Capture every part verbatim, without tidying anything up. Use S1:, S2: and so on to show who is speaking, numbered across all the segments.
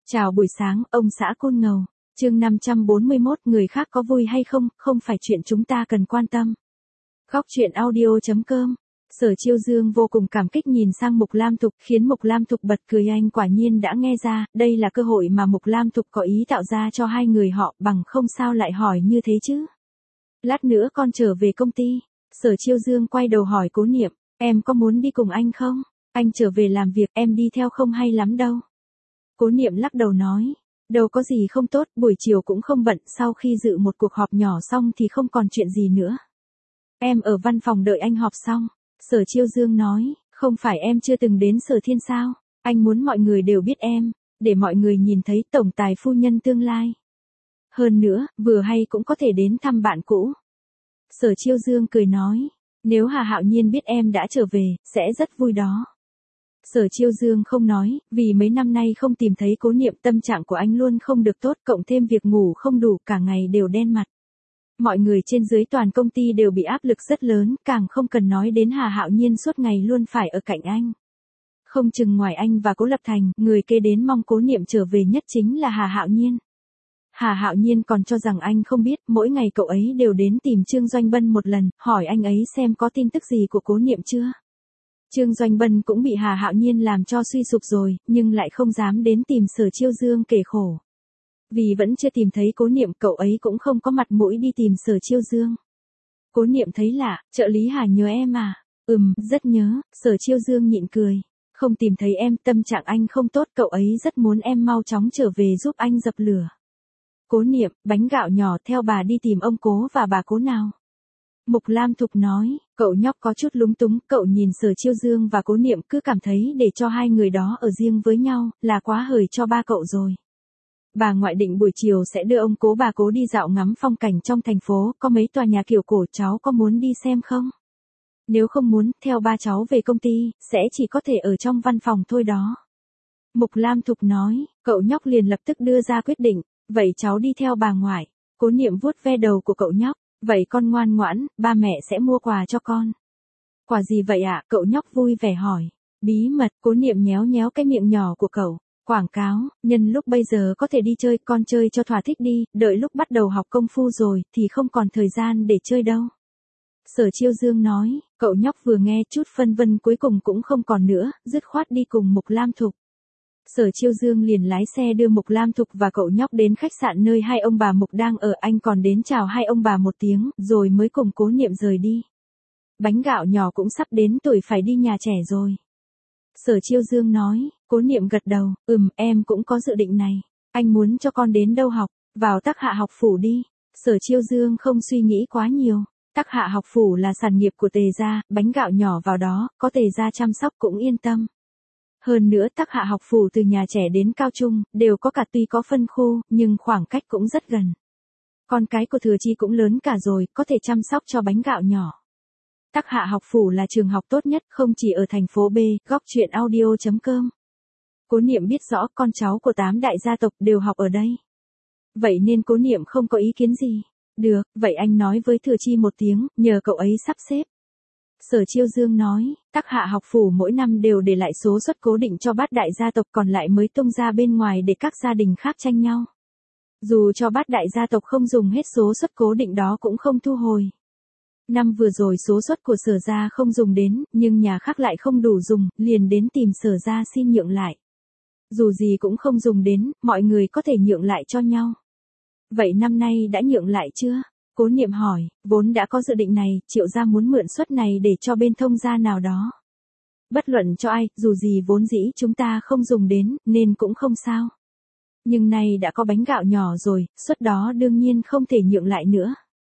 S1: Chào buổi sáng, ông xã Côn Ngầu. Chương năm trăm bốn mươi mốt, người khác có vui hay không, không phải chuyện chúng ta cần quan tâm. Góc truyện audio chấm com. Sở Chiêu Dương vô cùng cảm kích nhìn sang Mục Lam Thục, khiến Mục Lam Thục bật cười. Anh quả nhiên đã nghe ra, đây là cơ hội mà Mục Lam Thục có ý tạo ra cho hai người họ, bằng không sao lại hỏi như thế chứ. Lát nữa con trở về công ty. Sở Chiêu Dương quay đầu hỏi Cố Niệm, em có muốn đi cùng anh không? Anh trở về làm việc, em đi theo không hay lắm đâu. Cố Niệm lắc đầu nói, đâu có gì không tốt, buổi chiều cũng không bận, sau khi dự một cuộc họp nhỏ xong thì không còn chuyện gì nữa. Em ở văn phòng đợi anh họp xong. Sở Chiêu Dương nói, không phải em chưa từng đến Sở Thiên sao, anh muốn mọi người đều biết em, để mọi người nhìn thấy tổng tài phu nhân tương lai. Hơn nữa, vừa hay cũng có thể đến thăm bạn cũ. Sở Chiêu Dương cười nói, nếu Hà Hạo Nhiên biết em đã trở về, sẽ rất vui đó. Sở Chiêu Dương không nói, vì mấy năm nay không tìm thấy Cố Niệm, tâm trạng của anh luôn không được tốt, cộng thêm việc ngủ không đủ, cả ngày đều đen mặt. Mọi người trên dưới toàn công ty đều bị áp lực rất lớn, càng không cần nói đến Hà Hạo Nhiên suốt ngày luôn phải ở cạnh anh. Không chừng ngoài anh và Cố Lập Thành, người kế đến mong Cố Niệm trở về nhất chính là Hà Hạo Nhiên. Hà Hạo Nhiên còn cho rằng anh không biết, mỗi ngày cậu ấy đều đến tìm Trương Doanh Bân một lần, hỏi anh ấy xem có tin tức gì của Cố Niệm chưa. Trương Doanh Bân cũng bị Hà Hạo Nhiên làm cho suy sụp rồi, nhưng lại không dám đến tìm Sở Chiêu Dương kể khổ. Vì vẫn chưa tìm thấy Cố Niệm, cậu ấy cũng không có mặt mũi đi tìm Sở Chiêu Dương. Cố Niệm thấy lạ, trợ lý Hà nhớ em à? Ừm, rất nhớ. Sở Chiêu Dương nhịn cười. Không tìm thấy em, tâm trạng anh không tốt, cậu ấy rất muốn em mau chóng trở về giúp anh dập lửa. Cố Niệm, bánh gạo nhỏ, theo bà đi tìm ông Cố và bà Cố nào. Mục Lam Thục nói, cậu nhóc có chút lúng túng, cậu nhìn Sở Chiêu Dương và Cố Niệm cứ cảm thấy để cho hai người đó ở riêng với nhau, là quá hời cho ba cậu rồi. Bà ngoại định buổi chiều sẽ đưa ông Cố bà Cố đi dạo ngắm phong cảnh trong thành phố, có mấy tòa nhà kiểu cổ, cháu có muốn đi xem không? Nếu không muốn, theo ba cháu về công ty, sẽ chỉ có thể ở trong văn phòng thôi đó. Mục Lam Thục nói, cậu nhóc liền lập tức đưa ra quyết định, vậy cháu đi theo bà ngoại. Cố Niệm vuốt ve đầu của cậu nhóc, vậy con ngoan ngoãn, ba mẹ sẽ mua quà cho con. Quà gì vậy ạ? Cậu nhóc vui vẻ hỏi. Bí mật. Cố Niệm nhéo nhéo cái miệng nhỏ của cậu. Quảng cáo, nhân lúc bây giờ có thể đi chơi, con chơi cho thỏa thích đi, đợi lúc bắt đầu học công phu rồi, thì không còn thời gian để chơi đâu. Sở Chiêu Dương nói, cậu nhóc vừa nghe chút phân vân cuối cùng cũng không còn nữa, dứt khoát đi cùng Mục Lam Thục. Sở Chiêu Dương liền lái xe đưa Mục Lam Thục và cậu nhóc đến khách sạn nơi hai ông bà Mục đang ở, anh còn đến chào hai ông bà một tiếng, rồi mới cùng Cố Niệm rời đi. Bánh gạo nhỏ cũng sắp đến tuổi phải đi nhà trẻ rồi. Sở Chiêu Dương nói, Cố Niệm gật đầu, ừm, em cũng có dự định này. Anh muốn cho con đến đâu học, vào Tắc Hạ học phủ đi. Sở Chiêu Dương không suy nghĩ quá nhiều. Tắc Hạ học phủ là sản nghiệp của Tề gia, bánh gạo nhỏ vào đó, có Tề gia chăm sóc cũng yên tâm. Hơn nữa Tắc Hạ học phủ từ nhà trẻ đến cao trung, đều có cả, tuy có phân khu, nhưng khoảng cách cũng rất gần. Con cái của Thừa Chi cũng lớn cả rồi, có thể chăm sóc cho bánh gạo nhỏ. Tắc Hạ học phủ là trường học tốt nhất, không chỉ ở thành phố B, góc truyện audio chấm com. Cố Niệm biết rõ con cháu của tám đại gia tộc đều học ở đây. Vậy nên Cố Niệm không có ý kiến gì. Được, vậy anh nói với Thừa Chi một tiếng, nhờ cậu ấy sắp xếp. Sở Chiêu Dương nói, Tắc Hạ học phủ mỗi năm đều để lại số suất cố định cho bát đại gia tộc, còn lại mới tung ra bên ngoài để các gia đình khác tranh nhau. Dù cho bát đại gia tộc không dùng hết số suất cố định đó cũng không thu hồi. Năm vừa rồi số suất của Sở gia không dùng đến, nhưng nhà khác lại không đủ dùng, liền đến tìm Sở gia xin nhượng lại. Dù gì cũng không dùng đến, mọi người có thể nhượng lại cho nhau. Vậy năm nay đã nhượng lại chưa? Cố Niệm hỏi, vốn đã có dự định này, Triệu gia muốn mượn suất này để cho bên Thông gia nào đó. Bất luận cho ai, dù gì vốn dĩ chúng ta không dùng đến, nên cũng không sao. Nhưng nay đã có bánh gạo nhỏ rồi, suất đó đương nhiên không thể nhượng lại nữa.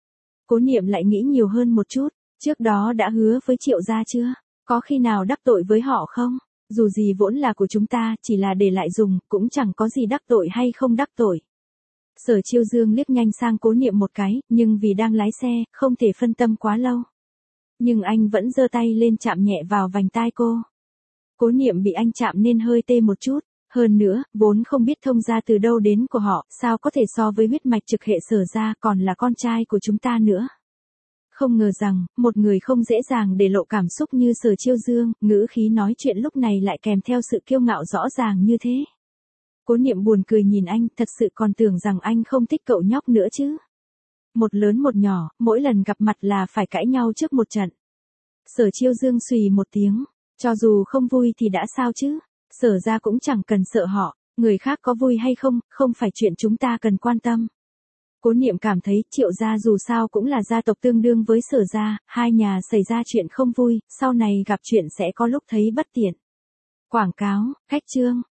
S1: Cố Niệm lại nghĩ nhiều hơn một chút, trước đó đã hứa với Triệu gia chưa? Có khi nào đắc tội với họ không? Dù gì vốn là của chúng ta, chỉ là để lại dùng, cũng chẳng có gì đắc tội hay không đắc tội. Sở Chiêu Dương liếc nhanh sang Cố Niệm một cái, nhưng vì đang lái xe, không thể phân tâm quá lâu. Nhưng anh vẫn giơ tay lên chạm nhẹ vào vành tai cô. Cố Niệm bị anh chạm nên hơi tê một chút. Hơn nữa, vốn không biết Thông gia từ đâu đến của họ, sao có thể so với huyết mạch trực hệ Sở gia, còn là con trai của chúng ta nữa. Không ngờ rằng, một người không dễ dàng để lộ cảm xúc như Sở Chiêu Dương, ngữ khí nói chuyện lúc này lại kèm theo sự kiêu ngạo rõ ràng như thế. Cố Niệm buồn cười nhìn anh, thật sự còn tưởng rằng anh không thích cậu nhóc nữa chứ. Một lớn một nhỏ, mỗi lần gặp mặt là phải cãi nhau trước một trận. Sở Chiêu Dương xùy một tiếng, cho dù không vui thì đã sao chứ, Sở gia cũng chẳng cần sợ họ, người khác có vui hay không, không phải chuyện chúng ta cần quan tâm. Cố Niệm cảm thấy Triệu gia dù sao cũng là gia tộc tương đương với Sở gia, hai nhà xảy ra chuyện không vui, sau này gặp chuyện sẽ có lúc thấy bất tiện. Quảng cáo, khách trương.